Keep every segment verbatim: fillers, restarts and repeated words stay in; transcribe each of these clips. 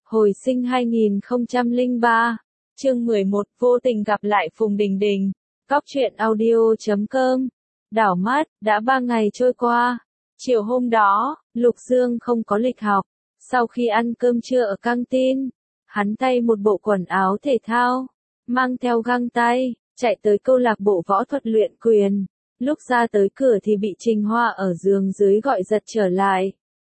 Hồi sinh hai nghìn không trăm lẻ ba, chương mười một, vô tình gặp lại Phùng Đình Đình. Cóc truyện audio chấm com. Đảo mắt, đã ba ngày trôi qua. Chiều hôm đó, Lục Dương không có lịch học. Sau khi ăn cơm trưa ở căng tin, hắn tay một bộ quần áo thể thao, mang theo găng tay, chạy tới câu lạc bộ võ thuật luyện quyền. Lúc ra tới cửa thì bị Trình Hoa ở giường dưới gọi giật trở lại.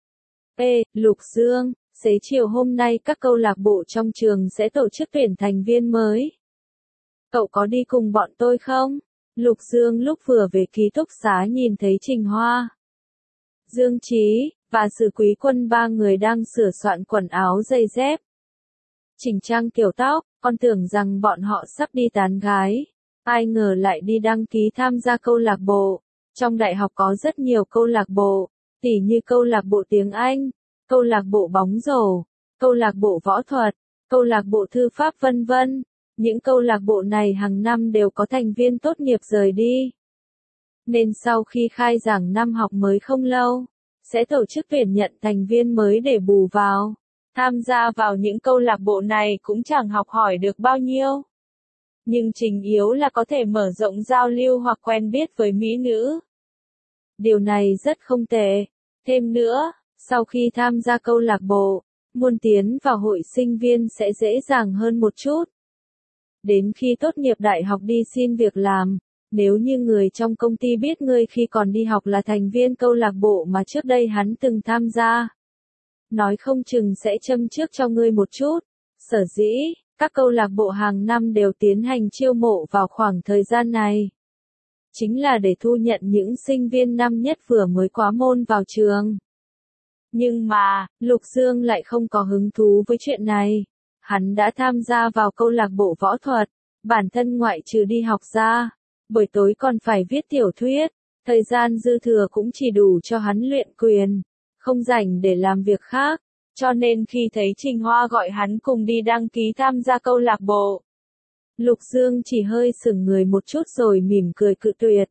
Ê, Lục Dương, xế chiều hôm nay các câu lạc bộ trong trường sẽ tổ chức tuyển thành viên mới. Cậu có đi cùng bọn tôi không? Lục Dương lúc vừa về ký túc xá nhìn thấy Trình Hoa, Dương Trí, và Sử Quý Quân ba người đang sửa soạn quần áo giày dép, chỉnh trang kiểu tóc, con tưởng rằng bọn họ sắp đi tán gái. Ai ngờ lại đi đăng ký tham gia câu lạc bộ. Trong đại học có rất nhiều câu lạc bộ, tỉ như câu lạc bộ tiếng Anh, câu lạc bộ bóng rổ, câu lạc bộ võ thuật, câu lạc bộ thư pháp vân vân. Những câu lạc bộ này hàng năm đều có thành viên tốt nghiệp rời đi. Nên sau khi khai giảng năm học mới không lâu, sẽ tổ chức tuyển nhận thành viên mới để bù vào. Tham gia vào những câu lạc bộ này cũng chẳng học hỏi được bao nhiêu. Nhưng chính yếu là có thể mở rộng giao lưu hoặc quen biết với mỹ nữ. Điều này rất không tệ. Thêm nữa, sau khi tham gia câu lạc bộ, muốn tiến vào hội sinh viên sẽ dễ dàng hơn một chút. Đến khi tốt nghiệp đại học đi xin việc làm, nếu như người trong công ty biết ngươi khi còn đi học là thành viên câu lạc bộ mà trước đây hắn từng tham gia, nói không chừng sẽ châm chước cho ngươi một chút. Sở dĩ, các câu lạc bộ hàng năm đều tiến hành chiêu mộ vào khoảng thời gian này. Chính là để thu nhận những sinh viên năm nhất vừa mới quá môn vào trường. Nhưng mà, Lục Dương lại không có hứng thú với chuyện này. Hắn đã tham gia vào câu lạc bộ võ thuật, bản thân ngoại trừ đi học ra, buổi tối còn phải viết tiểu thuyết, thời gian dư thừa cũng chỉ đủ cho hắn luyện quyền, không rảnh để làm việc khác. Cho nên khi thấy Trình Hoa gọi hắn cùng đi đăng ký tham gia câu lạc bộ, Lục Dương chỉ hơi sững người một chút rồi mỉm cười cự tuyệt.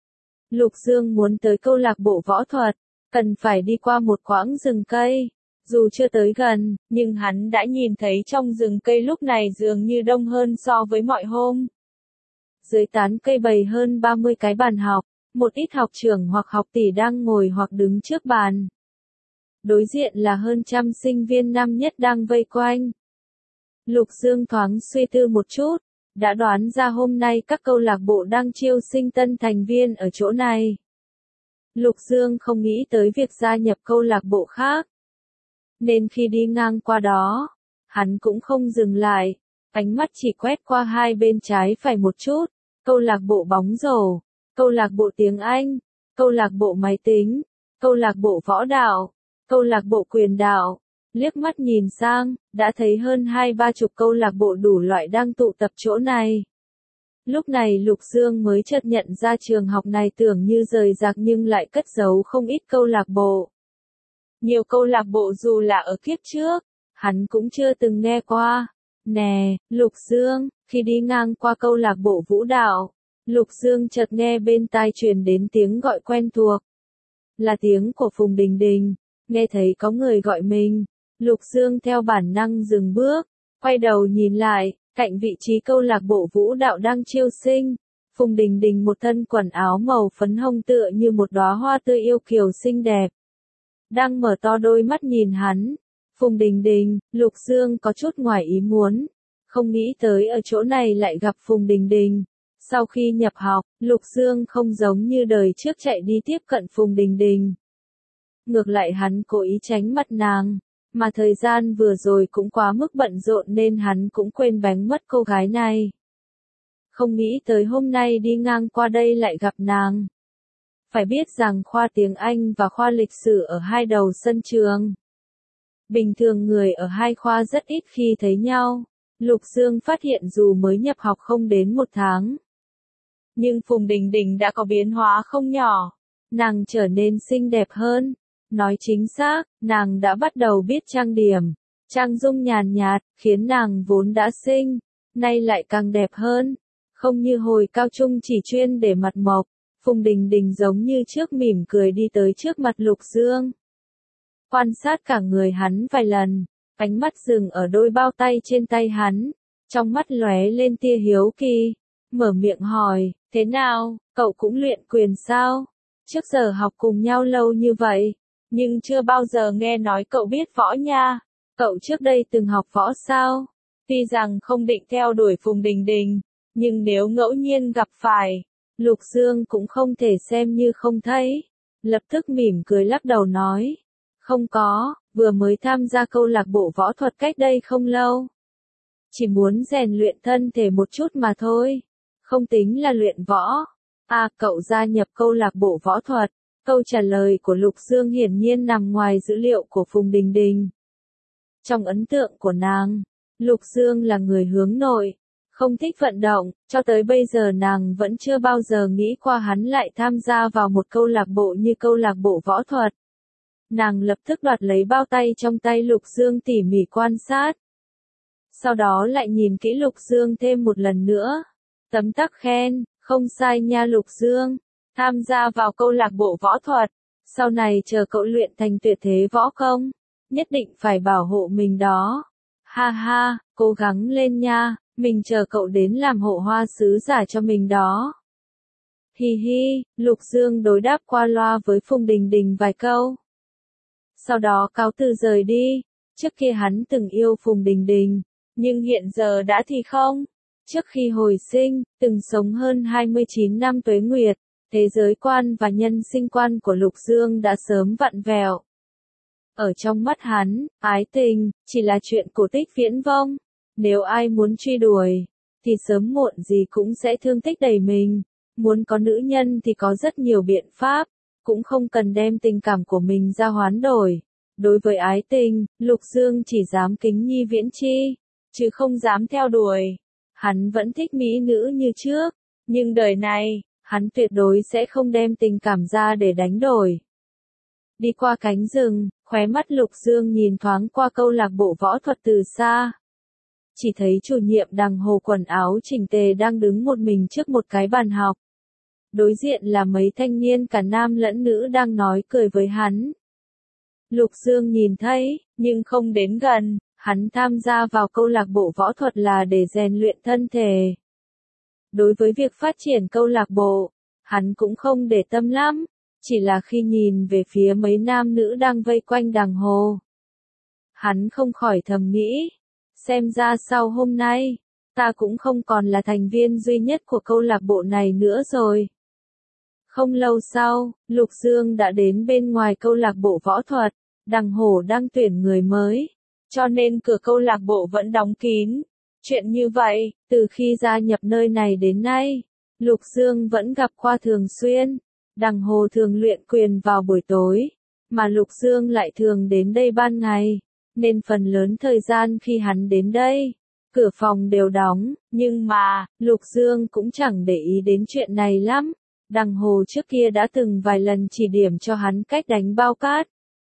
Lục Dương muốn tới câu lạc bộ võ thuật, cần phải đi qua một quãng rừng cây. Dù chưa tới gần, nhưng hắn đã nhìn thấy trong rừng cây lúc này dường như đông hơn so với mọi hôm. Dưới tán cây bày hơn ba mươi cái bàn học, một ít học trưởng hoặc học tỷ đang ngồi hoặc đứng trước bàn. Đối diện là hơn trăm sinh viên năm nhất đang vây quanh. Lục Dương thoáng suy tư một chút, đã đoán ra hôm nay các câu lạc bộ đang chiêu sinh tân thành viên ở chỗ này. Lục Dương không nghĩ tới việc gia nhập câu lạc bộ khác. Nên khi đi ngang qua đó, hắn cũng không dừng lại, ánh mắt chỉ quét qua hai bên trái phải một chút. Câu lạc bộ bóng rổ, câu lạc bộ tiếng Anh, câu lạc bộ máy tính, câu lạc bộ võ đạo, câu lạc bộ quyền đạo. Liếc mắt nhìn sang, đã thấy hơn hai ba chục câu lạc bộ đủ loại đang tụ tập chỗ này. Lúc này Lục Dương mới chợt nhận ra trường học này tưởng như rời rạc nhưng lại cất giấu không ít câu lạc bộ. Nhiều câu lạc bộ dù là ở kiếp trước, hắn cũng chưa từng nghe qua. Nè, Lục Dương, khi đi ngang qua câu lạc bộ vũ đạo, Lục Dương chợt nghe bên tai truyền đến tiếng gọi quen thuộc. Là tiếng của Phùng Đình Đình. Nghe thấy có người gọi mình, Lục Dương theo bản năng dừng bước, quay đầu nhìn lại, cạnh vị trí câu lạc bộ vũ đạo đang chiêu sinh. Phùng Đình Đình một thân quần áo màu phấn hồng tựa như một đóa hoa tươi yêu kiều xinh đẹp, đang mở to đôi mắt nhìn hắn. Phùng Đình Đình, Lục Dương có chút ngoài ý muốn, không nghĩ tới ở chỗ này lại gặp Phùng Đình Đình. Sau khi nhập học, Lục Dương không giống như đời trước chạy đi tiếp cận Phùng Đình Đình. Ngược lại hắn cố ý tránh mặt nàng, mà thời gian vừa rồi cũng quá mức bận rộn nên hắn cũng quên bén mất cô gái này. Không nghĩ tới hôm nay đi ngang qua đây lại gặp nàng. Phải biết rằng khoa tiếng Anh và khoa lịch sử ở hai đầu sân trường. Bình thường người ở hai khoa rất ít khi thấy nhau. Lục Dương phát hiện dù mới nhập học không đến một tháng, nhưng Phùng Đình Đình đã có biến hóa không nhỏ. Nàng trở nên xinh đẹp hơn. Nói chính xác, nàng đã bắt đầu biết trang điểm, trang dung nhàn nhạt, khiến nàng vốn đã xinh, nay lại càng đẹp hơn. Không như hồi cao trung chỉ chuyên để mặt mộc, Phùng Đình Đình giống như trước mỉm cười đi tới trước mặt Lục Dương. Quan sát cả người hắn vài lần, ánh mắt dừng ở đôi bao tay trên tay hắn, trong mắt lóe lên tia hiếu kỳ, mở miệng hỏi, thế nào, cậu cũng luyện quyền sao? Trước giờ học cùng nhau lâu như vậy, nhưng chưa bao giờ nghe nói cậu biết võ nha, cậu trước đây từng học võ sao? Tuy rằng không định theo đuổi Phùng Đình Đình, nhưng nếu ngẫu nhiên gặp phải, Lục Dương cũng không thể xem như không thấy. Lập tức mỉm cười lắc đầu nói, không có, vừa mới tham gia câu lạc bộ võ thuật cách đây không lâu. Chỉ muốn rèn luyện thân thể một chút mà thôi, không tính là luyện võ. À, cậu gia nhập câu lạc bộ võ thuật. Câu trả lời của Lục Dương hiển nhiên nằm ngoài dữ liệu của Phùng Đình Đình. Trong ấn tượng của nàng, Lục Dương là người hướng nội, không thích vận động, cho tới bây giờ nàng vẫn chưa bao giờ nghĩ qua hắn lại tham gia vào một câu lạc bộ như câu lạc bộ võ thuật. Nàng lập tức đoạt lấy bao tay trong tay Lục Dương tỉ mỉ quan sát. Sau đó lại nhìn kỹ Lục Dương thêm một lần nữa. Tấm tắc khen, không sai nha Lục Dương, tham gia vào câu lạc bộ võ thuật, sau này chờ cậu luyện thành tuyệt thế võ công, nhất định phải bảo hộ mình đó. Ha ha, cố gắng lên nha, mình chờ cậu đến làm hộ hoa sứ giả cho mình đó. Hi hi, Lục Dương đối đáp qua loa với Phùng Đình Đình vài câu. Sau đó cáo từ rời đi, trước kia hắn từng yêu Phùng Đình Đình, nhưng hiện giờ đã thì không. Trước khi hồi sinh, từng sống hơn hai mươi chín năm tuế nguyệt, thế giới quan và nhân sinh quan của Lục Dương đã sớm vặn vẹo. Ở trong mắt hắn, ái tình, chỉ là chuyện cổ tích viễn vông. Nếu ai muốn truy đuổi, thì sớm muộn gì cũng sẽ thương tích đầy mình. Muốn có nữ nhân thì có rất nhiều biện pháp, cũng không cần đem tình cảm của mình ra hoán đổi. Đối với ái tình, Lục Dương chỉ dám kính nhi viễn chi, chứ không dám theo đuổi. Hắn vẫn thích mỹ nữ như trước, nhưng đời này, hắn tuyệt đối sẽ không đem tình cảm ra để đánh đổi. Đi qua cánh rừng, khóe mắt Lục Dương nhìn thoáng qua câu lạc bộ võ thuật từ xa. Chỉ thấy chủ nhiệm Đằng Hồ quần áo chỉnh tề đang đứng một mình trước một cái bàn học. Đối diện là mấy thanh niên cả nam lẫn nữ đang nói cười với hắn. Lục Dương nhìn thấy, nhưng không đến gần, hắn tham gia vào câu lạc bộ võ thuật là để rèn luyện thân thể. Đối với việc phát triển câu lạc bộ, hắn cũng không để tâm lắm, chỉ là khi nhìn về phía mấy nam nữ đang vây quanh Đằng Hồ. Hắn không khỏi thầm nghĩ, xem ra sau hôm nay, ta cũng không còn là thành viên duy nhất của câu lạc bộ này nữa rồi. Không lâu sau, Lục Dương đã đến bên ngoài câu lạc bộ võ thuật, Đằng Hồ đang tuyển người mới, cho nên cửa câu lạc bộ vẫn đóng kín. Chuyện như vậy, từ khi gia nhập nơi này đến nay, Lục Dương vẫn gặp qua thường xuyên. Đằng Hồ thường luyện quyền vào buổi tối, mà Lục Dương lại thường đến đây ban ngày, nên phần lớn thời gian khi hắn đến đây, cửa phòng đều đóng, nhưng mà, Lục Dương cũng chẳng để ý đến chuyện này lắm. Đằng Hồ trước kia đã từng vài lần chỉ điểm cho hắn cách đánh bao cát.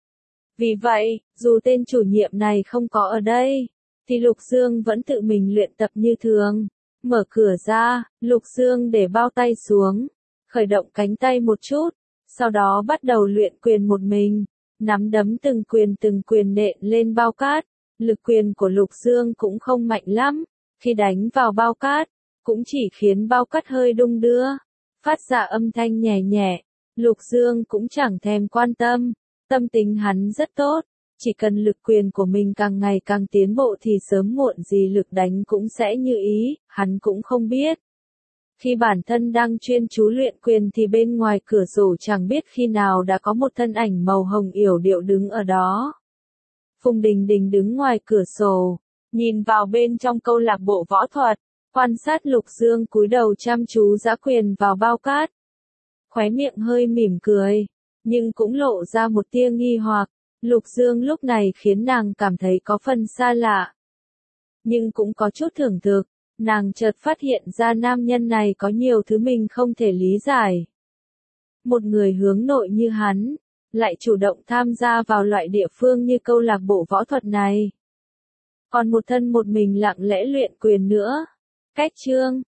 Vì vậy, dù tên chủ nhiệm này không có ở đây, thì Lục Dương vẫn tự mình luyện tập như thường. Mở cửa ra, Lục Dương để bao tay xuống, khởi động cánh tay một chút, sau đó bắt đầu luyện quyền một mình, nắm đấm từng quyền từng quyền nện lên bao cát. Lực quyền của Lục Dương cũng không mạnh lắm, khi đánh vào bao cát, cũng chỉ khiến bao cát hơi đung đưa, phát ra âm thanh nhẹ nhẹ. Lục Dương cũng chẳng thèm quan tâm, tâm tình hắn rất tốt, chỉ cần lực quyền của mình càng ngày càng tiến bộ thì sớm muộn gì lực đánh cũng sẽ như ý, hắn cũng không biết. Khi bản thân đang chuyên chú luyện quyền thì bên ngoài cửa sổ chẳng biết khi nào đã có một thân ảnh màu hồng yểu điệu đứng ở đó. Phùng Đình Đình đứng ngoài cửa sổ, nhìn vào bên trong câu lạc bộ võ thuật, quan sát Lục Dương cúi đầu chăm chú giã quyền vào bao cát. Khóe miệng hơi mỉm cười, nhưng cũng lộ ra một tia nghi hoặc. Lục Dương lúc này khiến nàng cảm thấy có phần xa lạ, nhưng cũng có chút thưởng thức. Nàng chợt phát hiện ra nam nhân này có nhiều thứ mình không thể lý giải. Một người hướng nội như hắn, lại chủ động tham gia vào loại địa phương như câu lạc bộ võ thuật này. Còn một thân một mình lặng lẽ luyện quyền nữa. Cách chương